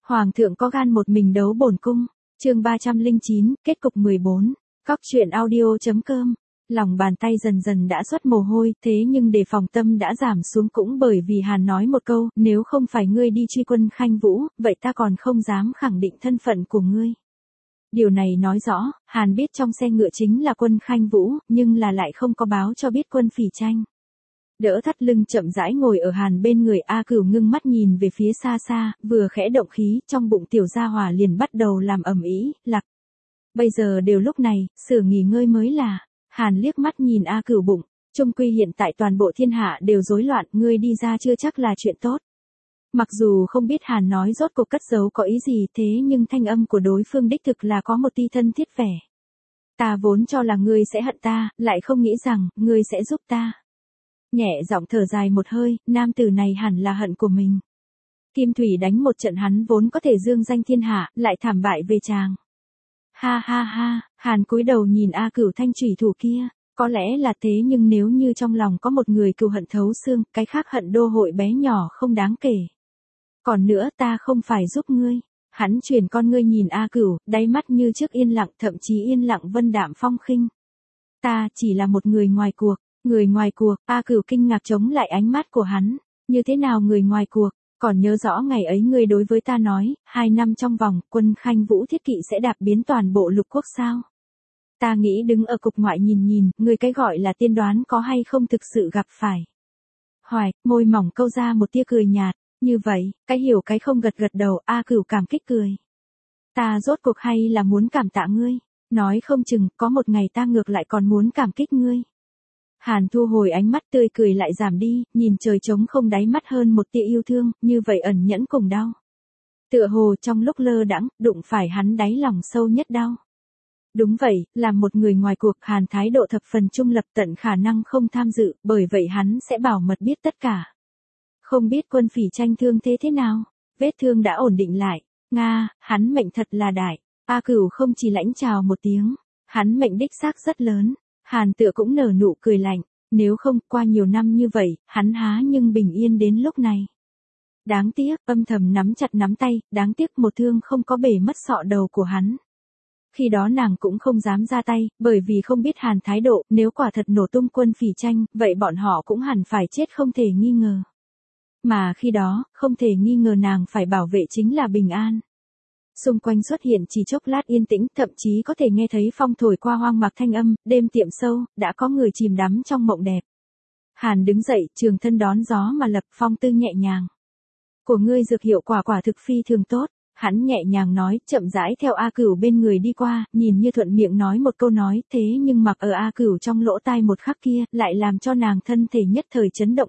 Hoàng thượng có gan một mình đấu bổn cung. Chương 309, kết cục 14. Cóc truyện audio.com. Lòng bàn tay dần dần đã xuất mồ hôi, thế nhưng đề phòng tâm đã giảm xuống cũng bởi vì Hàn nói một câu, nếu không phải ngươi đi truy quân Khanh Vũ, vậy ta còn không dám khẳng định thân phận của ngươi. Điều này nói rõ, Hàn biết trong xe ngựa chính là quân Khanh Vũ, nhưng là lại không có báo cho biết quân Phỉ Tranh. Đỡ thắt lưng chậm rãi ngồi ở Hàn bên người A Cửu ngưng mắt nhìn về phía xa xa, vừa khẽ động khí, trong bụng tiểu gia hỏa liền bắt đầu làm ầm ĩ, lặc. Bây giờ đều lúc này, sửa nghỉ ngơi mới là. Hàn liếc mắt nhìn A Cửu bụng, chung quy hiện tại toàn bộ thiên hạ đều rối loạn, ngươi đi ra chưa chắc là chuyện tốt. Mặc dù không biết Hàn nói rốt cuộc cất giấu có ý gì thế nhưng thanh âm của đối phương đích thực là có một tia thân thiết vẻ. Ta vốn cho là ngươi sẽ hận ta, lại không nghĩ rằng, ngươi sẽ giúp ta. Nhẹ giọng thở dài một hơi, nam tử này hẳn là hận của mình. Kim Thủy đánh một trận hắn vốn có thể dương danh thiên hạ, lại thảm bại về chàng. Ha ha ha, Hàn cúi đầu nhìn A Cửu thanh chủy thủ kia, có lẽ là thế nhưng nếu như trong lòng có một người cừu hận thấu xương, cái khác hận đô hội bé nhỏ không đáng kể. Còn nữa ta không phải giúp ngươi. Hắn chuyển con ngươi nhìn A Cửu, đáy mắt như trước yên lặng, thậm chí yên lặng vân đạm phong khinh. Ta chỉ là một người ngoài cuộc. Người ngoài cuộc, A Cửu kinh ngạc chống lại ánh mắt của hắn. Như thế nào người ngoài cuộc? Còn nhớ rõ ngày ấy ngươi đối với ta nói, 2 năm trong vòng, quân Khanh Vũ thiết kỵ sẽ đạp biến toàn bộ lục quốc sao? Ta nghĩ đứng ở cục ngoại nhìn, ngươi cái gọi là tiên đoán có hay không thực sự gặp phải. Hoài, môi mỏng câu ra một tia cười nhạt, như vậy, cái hiểu cái không gật đầu, A Cửu cảm kích cười. Ta rốt cuộc hay là muốn cảm tạ ngươi, nói không chừng, có một ngày ta ngược lại còn muốn cảm kích ngươi. Hàn thu hồi ánh mắt tươi cười lại giảm đi, nhìn trời trống không đáy mắt hơn một tia yêu thương, như vậy ẩn nhẫn cùng đau. Tựa hồ trong lúc lơ đãng, đụng phải hắn đáy lòng sâu nhất đau. Đúng vậy, làm một người ngoài cuộc Hàn thái độ thập phần trung lập tận khả năng không tham dự, bởi vậy hắn sẽ bảo mật biết tất cả. Không biết quân Phỉ Tranh thương thế nào, vết thương đã ổn định lại, Nga, hắn mệnh thật là đại, A Cửu không chỉ lãnh chào một tiếng, hắn mệnh đích xác rất lớn. Hàn tựa cũng nở nụ cười lạnh, nếu không qua nhiều năm như vậy, hắn há nhưng bình yên đến lúc này. Đáng tiếc, âm thầm nắm chặt nắm tay, đáng tiếc một thương không có bể mất sọ đầu của hắn. Khi đó nàng cũng không dám ra tay, bởi vì không biết Hàn thái độ, nếu quả thật nổ tung quân Phỉ Tranh, vậy bọn họ cũng hẳn phải chết không thể nghi ngờ. Mà khi đó, không thể nghi ngờ nàng phải bảo vệ chính là bình an. Xung quanh xuất hiện chỉ chốc lát yên tĩnh, thậm chí có thể nghe thấy phong thổi qua hoang mạc thanh âm, đêm tiệm sâu, đã có người chìm đắm trong mộng đẹp. Hàn đứng dậy, trường thân đón gió mà lập phong tư nhẹ nhàng. Của ngươi dược hiệu quả thực phi thường tốt, hắn nhẹ nhàng nói, chậm rãi theo A Cửu bên người đi qua, nhìn như thuận miệng nói một câu nói, thế nhưng mặc ở A Cửu trong lỗ tai một khắc kia, lại làm cho nàng thân thể nhất thời chấn động.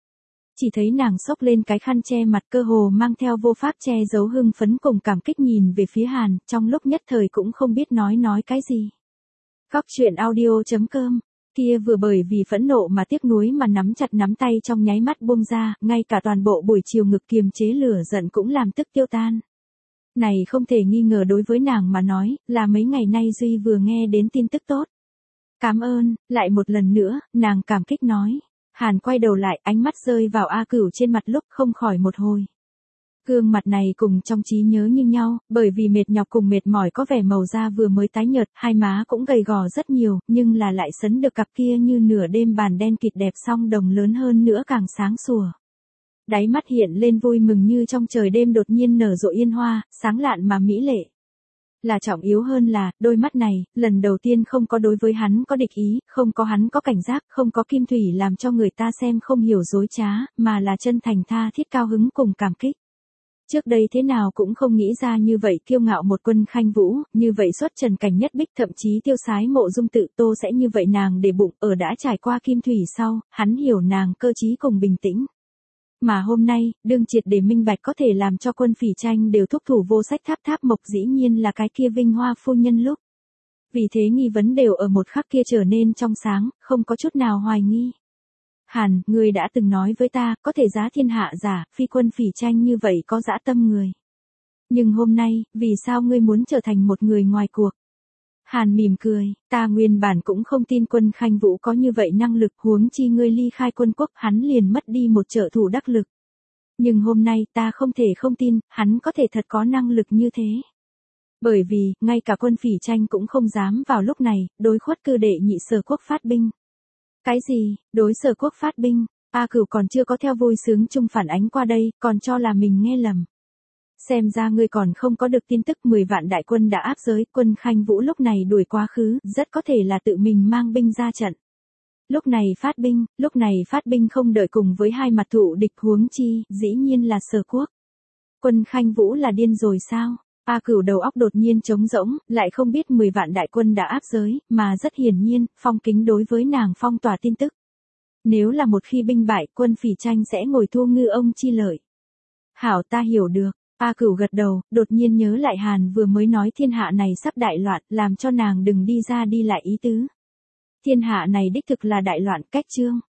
Chỉ thấy nàng xốc lên cái khăn che mặt cơ hồ mang theo vô pháp che giấu hưng phấn cùng cảm kích nhìn về phía Hàn, trong lúc nhất thời cũng không biết nói cái gì. Cóc truyện audio.com, kia vừa bởi vì phẫn nộ mà tiếc nuối mà nắm chặt nắm tay trong nháy mắt buông ra, ngay cả toàn bộ buổi chiều ngực kiềm chế lửa giận cũng làm tức tiêu tan. Này không thể nghi ngờ đối với nàng mà nói, là mấy ngày nay Duy vừa nghe đến tin tức tốt. Cảm ơn, lại một lần nữa, nàng cảm kích nói. Hàn quay đầu lại, ánh mắt rơi vào A Cửu trên mặt lúc không khỏi một hồi. Gương mặt này cùng trong trí nhớ như nhau, bởi vì mệt nhọc cùng mệt mỏi có vẻ màu da vừa mới tái nhợt, hai má cũng gầy gò rất nhiều, nhưng là lại sấn được cặp kia như nửa đêm bàn đen kịt đẹp song đồng lớn hơn nữa càng sáng sủa. Đáy mắt hiện lên vui mừng như trong trời đêm đột nhiên nở rộ yên hoa, sáng lạn mà mỹ lệ. Là trọng yếu hơn là, đôi mắt này, lần đầu tiên không có đối với hắn có địch ý, không có hắn có cảnh giác, không có Kim Thủy làm cho người ta xem không hiểu dối trá, mà là chân thành tha thiết cao hứng cùng cảm kích. Trước đây thế nào cũng không nghĩ ra như vậy kiêu ngạo một quân Khanh Vũ, như vậy xuất trần cảnh nhất bích thậm chí tiêu sái mộ dung tự Tô sẽ như vậy nàng để bụng ở đã trải qua Kim Thủy sau, hắn hiểu nàng cơ trí cùng bình tĩnh. Mà hôm nay, đương triệt để minh bạch có thể làm cho quân Phỉ Tranh đều thúc thủ vô sách tháp mộc dĩ nhiên là cái kia Vinh Hoa phu nhân lúc. Vì thế nghi vấn đều ở một khắc kia trở nên trong sáng, không có chút nào hoài nghi. Hàn, ngươi đã từng nói với ta, có thể giá thiên hạ giả, phi quân Phỉ Tranh như vậy có dã tâm người. Nhưng hôm nay, vì sao ngươi muốn trở thành một người ngoài cuộc? Hàn mỉm cười, ta nguyên bản cũng không tin quân Khanh Vũ có như vậy năng lực, huống chi ngươi ly khai quân quốc, hắn liền mất đi một trợ thủ đắc lực. Nhưng hôm nay ta không thể không tin, hắn có thể thật có năng lực như thế. Bởi vì, ngay cả quân Phỉ Tranh cũng không dám vào lúc này, đối khuất cư đệ nhị Sở Quốc phát binh. Cái gì, đối Sở Quốc phát binh? A Cửu còn chưa có theo vui sướng chung phản ánh qua đây, còn cho là mình nghe lầm. Xem ra ngươi còn không có được tin tức 10 vạn đại quân đã áp giới, quân Khanh Vũ lúc này đuổi quá khứ, rất có thể là tự mình mang binh ra trận. Lúc này phát binh không đợi cùng với hai mặt thụ địch huống chi, dĩ nhiên là Sở Quốc. Quân Khanh Vũ là điên rồi sao? A Cửu đầu óc đột nhiên trống rỗng, lại không biết 10 vạn đại quân đã áp giới, mà rất hiển nhiên, Phong Kính đối với nàng phong tỏa tin tức. Nếu là một khi binh bại, quân Phỉ Tranh sẽ ngồi thu ngư ông chi lợi. Hảo, ta hiểu được. A Cửu gật đầu, đột nhiên nhớ lại Hàn vừa mới nói thiên hạ này sắp đại loạn, làm cho nàng đừng đi ra đi lại ý tứ. Thiên hạ này đích thực là đại loạn, cách chương.